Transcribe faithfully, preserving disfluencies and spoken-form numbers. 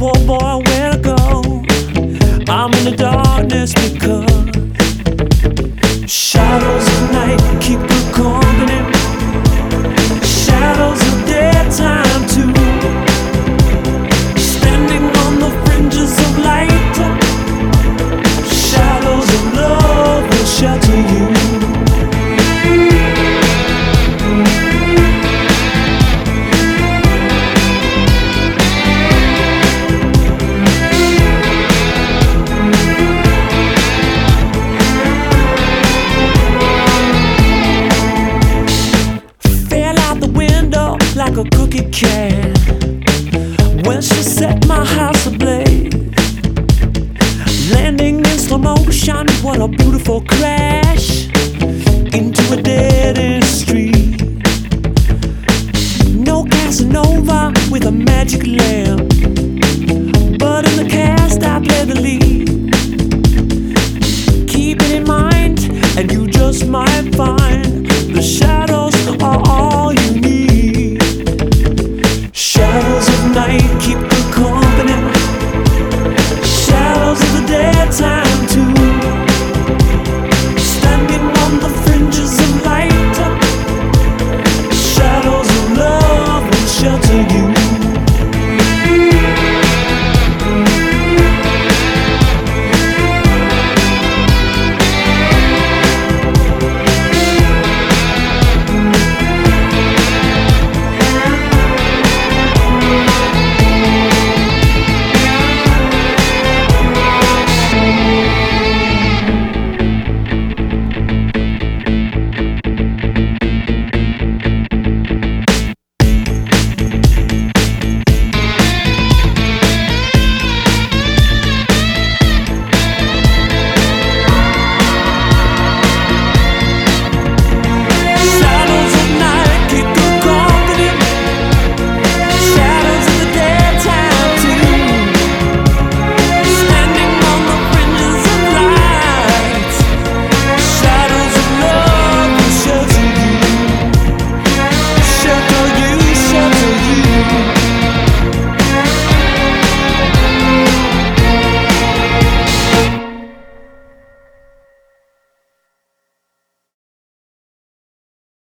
poor boy where to go. I'm in the darkness because shadows of night keep you company. Shadows of daytime too. Standing on the fringes of light. Shadows of love will shelter you. Like a cookie can when she set my house ablaze, landing in slow motion. What a beautiful crash.